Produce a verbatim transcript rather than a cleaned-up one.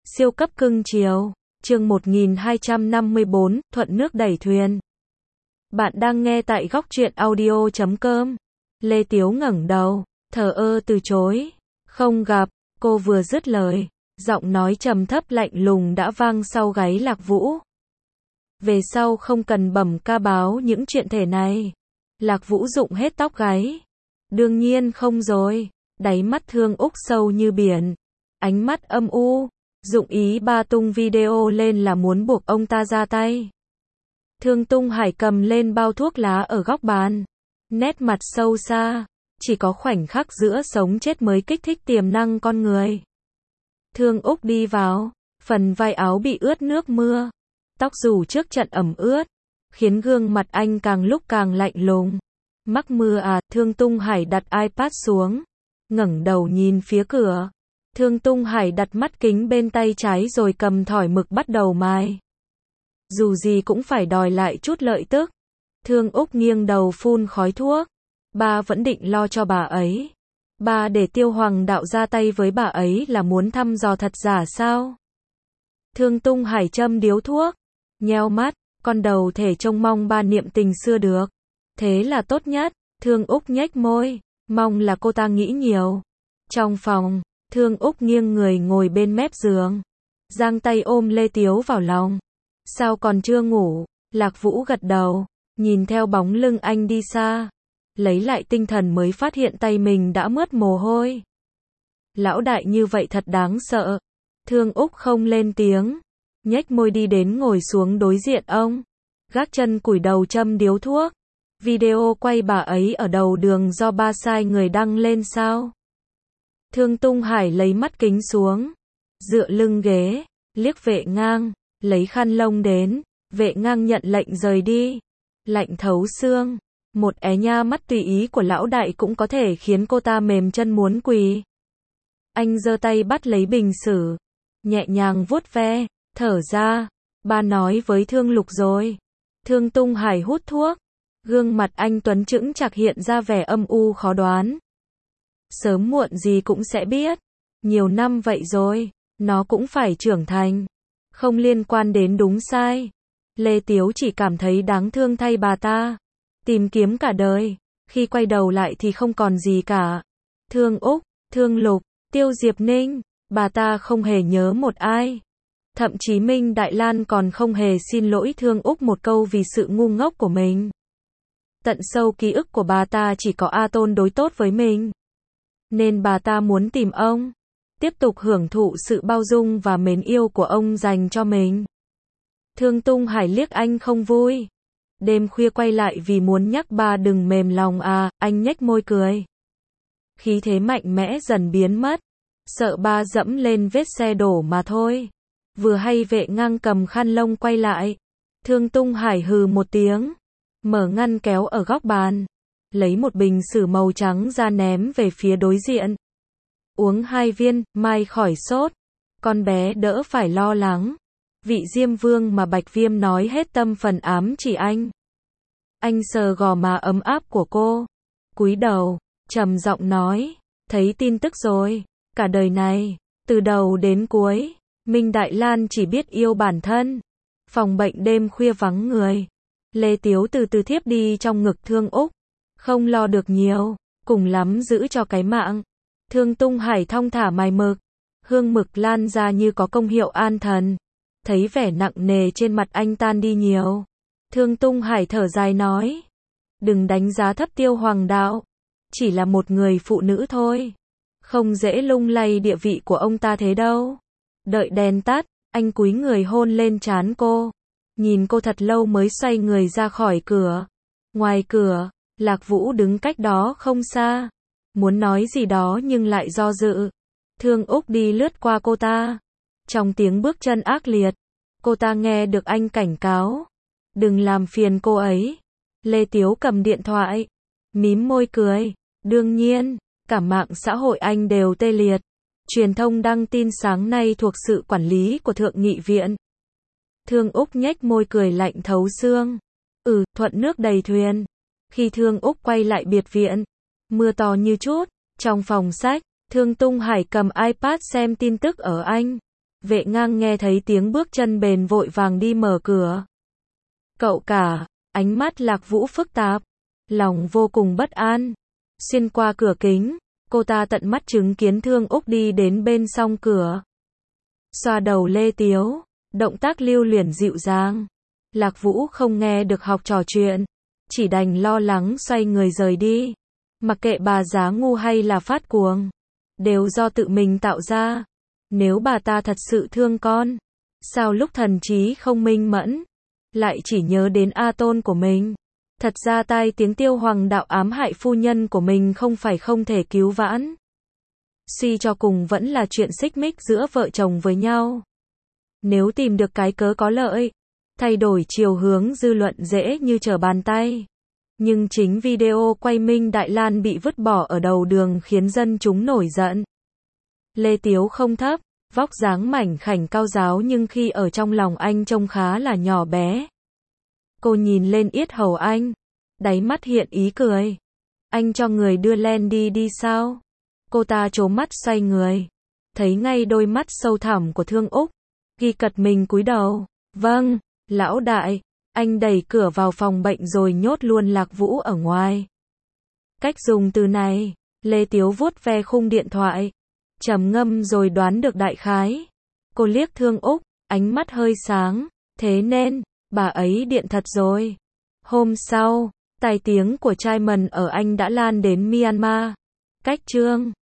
Siêu cấp cưng chiều. Chương một nghìn hai trăm năm mươi bốn, thuận nước đẩy thuyền. Bạn đang nghe tại góc truyện audio chấm com. Lê Tiếu ngẩng đầu, thờ ơ từ chối. Không gặp, cô vừa dứt lời, giọng nói trầm thấp lạnh lùng đã vang sau gáy Lạc Vũ. Về sau không cần bẩm ca báo những chuyện thể này. Lạc Vũ rụng hết tóc gáy. Đương nhiên không rồi. Đáy mắt Thương Úc sâu như biển. Ánh mắt âm u. Dụng ý ba tung video lên là muốn buộc ông ta ra tay. Thương Tung Hải cầm lên bao thuốc lá ở góc bàn. Nét mặt sâu xa. Chỉ có khoảnh khắc giữa sống chết mới kích thích tiềm năng con người. Thương Úc đi vào. Phần vai áo bị ướt nước mưa. Tóc rủ trước trận ẩm ướt. Khiến gương mặt anh càng lúc càng lạnh lùng. Mắc mưa à? Thương Tung Hải đặt iPad xuống. Ngẩng đầu nhìn phía cửa. Thương Tung Hải đặt mắt kính bên tay trái rồi cầm thỏi mực bắt đầu mài. Dù gì cũng phải đòi lại chút lợi tức. Thương Úc nghiêng đầu phun khói thuốc. Ba vẫn định lo cho bà ấy. Ba để Tiêu Hoàng đạo ra tay với bà ấy là muốn thăm dò thật giả sao? Thương Tung Hải châm điếu thuốc. Nheo mắt, con đầu thể trông mong ba niệm tình xưa được. Thế là tốt nhất. Thương Úc nhếch môi. Mong là cô ta nghĩ nhiều. Trong phòng, Thương Úc nghiêng người ngồi bên mép giường. Giang tay ôm Lê Tiếu vào lòng. Sao còn chưa ngủ? Lạc Vũ gật đầu. Nhìn theo bóng lưng anh đi xa. Lấy lại tinh thần mới phát hiện tay mình đã mướt mồ hôi. Lão đại như vậy thật đáng sợ. Thương Úc không lên tiếng. Nhếch môi đi đến ngồi xuống đối diện ông. Gác chân cúi đầu châm điếu thuốc. Video quay bà ấy ở đầu đường do ba sai người đăng lên sao? Thương Tung Hải lấy mắt kính xuống. Dựa lưng ghế. Liếc Vệ Ngang. Lấy khăn lông đến. Vệ Ngang nhận lệnh rời đi. Lạnh thấu xương. Một é nha mắt tùy ý của lão đại cũng có thể khiến cô ta mềm chân muốn quỳ. Anh giơ tay bắt lấy bình sứ. Nhẹ nhàng vuốt ve. Thở ra. Ba nói với Thương Lục rồi. Thương Tung Hải hút thuốc. Gương mặt anh tuấn chững chạc hiện ra vẻ âm u khó đoán. Sớm muộn gì cũng sẽ biết. Nhiều năm vậy rồi. Nó cũng phải trưởng thành. Không liên quan đến đúng sai. Lê Tiếu chỉ cảm thấy đáng thương thay bà ta. Tìm kiếm cả đời. Khi quay đầu lại thì không còn gì cả. Thương Úc, Thương Lục, Tiêu Diệp Ninh. Bà ta không hề nhớ một ai. Thậm chí Minh Đại Lan còn không hề xin lỗi Thương Úc một câu vì sự ngu ngốc của mình. Tận sâu ký ức của bà ta chỉ có A Tôn đối tốt với mình. Nên bà ta muốn tìm ông. Tiếp tục hưởng thụ sự bao dung và mến yêu của ông dành cho mình. Thương Tung Hải liếc anh không vui. Đêm khuya quay lại vì muốn nhắc ba đừng mềm lòng à, anh nhếch môi cười. Khí thế mạnh mẽ dần biến mất. Sợ ba dẫm lên vết xe đổ mà thôi. Vừa hay Vệ Ngang cầm khăn lông quay lại. Thương Tung Hải hừ một tiếng. Mở ngăn kéo ở góc bàn. Lấy một bình sứ màu trắng ra ném về phía đối diện. Uống hai viên, mai khỏi sốt. Con bé đỡ phải lo lắng. Vị Diêm Vương mà Bạch Viêm nói hết tâm phần ám chỉ anh. Anh sờ gò má ấm áp của cô. Cúi đầu, trầm giọng nói. Thấy tin tức rồi. Cả đời này, từ đầu đến cuối, Minh Đại Lan chỉ biết yêu bản thân. Phòng bệnh đêm khuya vắng người. Lê Tiếu từ từ thiếp đi trong ngực Thương Úc. Không lo được nhiều. Cùng lắm giữ cho cái mạng. Thương Tung Hải thong thả mài mực. Hương mực lan ra như có công hiệu an thần. Thấy vẻ nặng nề trên mặt anh tan đi nhiều. Thương Tung Hải thở dài nói. Đừng đánh giá thấp Tiêu Hoàng đạo. Chỉ là một người phụ nữ thôi. Không dễ lung lay địa vị của ông ta thế đâu. Đợi đèn tắt, anh cúi người hôn lên trán cô. Nhìn cô thật lâu mới xoay người ra khỏi cửa. Ngoài cửa, Lạc Vũ đứng cách đó không xa. Muốn nói gì đó nhưng lại do dự. Thương Úc đi lướt qua cô ta. Trong tiếng bước chân ác liệt, cô ta nghe được anh cảnh cáo. Đừng làm phiền cô ấy. Lê Tiếu cầm điện thoại. Mím môi cười. Đương nhiên, cả mạng xã hội anh đều tê liệt. Truyền thông đăng tin sáng nay thuộc sự quản lý của Thượng nghị viện. Thương Úc nhếch môi cười lạnh thấu xương. Ừ, thuận nước đầy thuyền. Khi Thương Úc quay lại biệt viện, mưa to như chút. Trong phòng sách, Thương Tung Hải cầm iPad xem tin tức ở Anh. Vệ ngang nghe thấy tiếng bước chân bền vội vàng đi mở cửa. Cậu cả, ánh mắt Lạc Vũ phức tạp, lòng vô cùng bất an. Xuyên qua cửa kính, cô ta tận mắt chứng kiến Thương Úc đi đến bên song cửa. Xoa đầu Lê Tiếu, động tác lưu luyến dịu dàng. Lạc Vũ không nghe được học trò chuyện, chỉ đành lo lắng xoay người rời đi. Mặc kệ bà giá ngu hay là phát cuồng, đều do tự mình tạo ra. Nếu bà ta thật sự thương con, sao lúc thần trí không minh mẫn, lại chỉ nhớ đến A Tôn của mình. Thật ra tai tiếng Tiêu Hoàng đạo ám hại phu nhân của mình không phải không thể cứu vãn. Suy cho cùng vẫn là chuyện xích mích giữa vợ chồng với nhau. Nếu tìm được cái cớ có lợi, thay đổi chiều hướng dư luận dễ như trở bàn tay. Nhưng chính video quay Minh Đại Lan bị vứt bỏ ở đầu đường khiến dân chúng nổi giận. Lê Tiếu không thấp, vóc dáng mảnh khảnh cao ráo nhưng khi ở trong lòng anh trông khá là nhỏ bé. Cô nhìn lên yết hầu anh, đáy mắt hiện ý cười. Anh cho người đưa len đi đi sao? Cô ta trố mắt xoay người, thấy ngay đôi mắt sâu thẳm của Thương Úc, ghi cật mình cúi đầu. Vâng, lão đại. Anh đẩy cửa vào phòng bệnh rồi nhốt luôn Lạc Vũ ở ngoài. Cách dùng từ này, Lê Tiếu vuốt ve khung điện thoại, trầm ngâm rồi đoán được đại khái. Cô liếc Thương Úc, ánh mắt hơi sáng, thế nên, bà ấy điện thật rồi. Hôm sau, tai tiếng của trai mần ở Anh đã lan đến Myanmar. Cách chương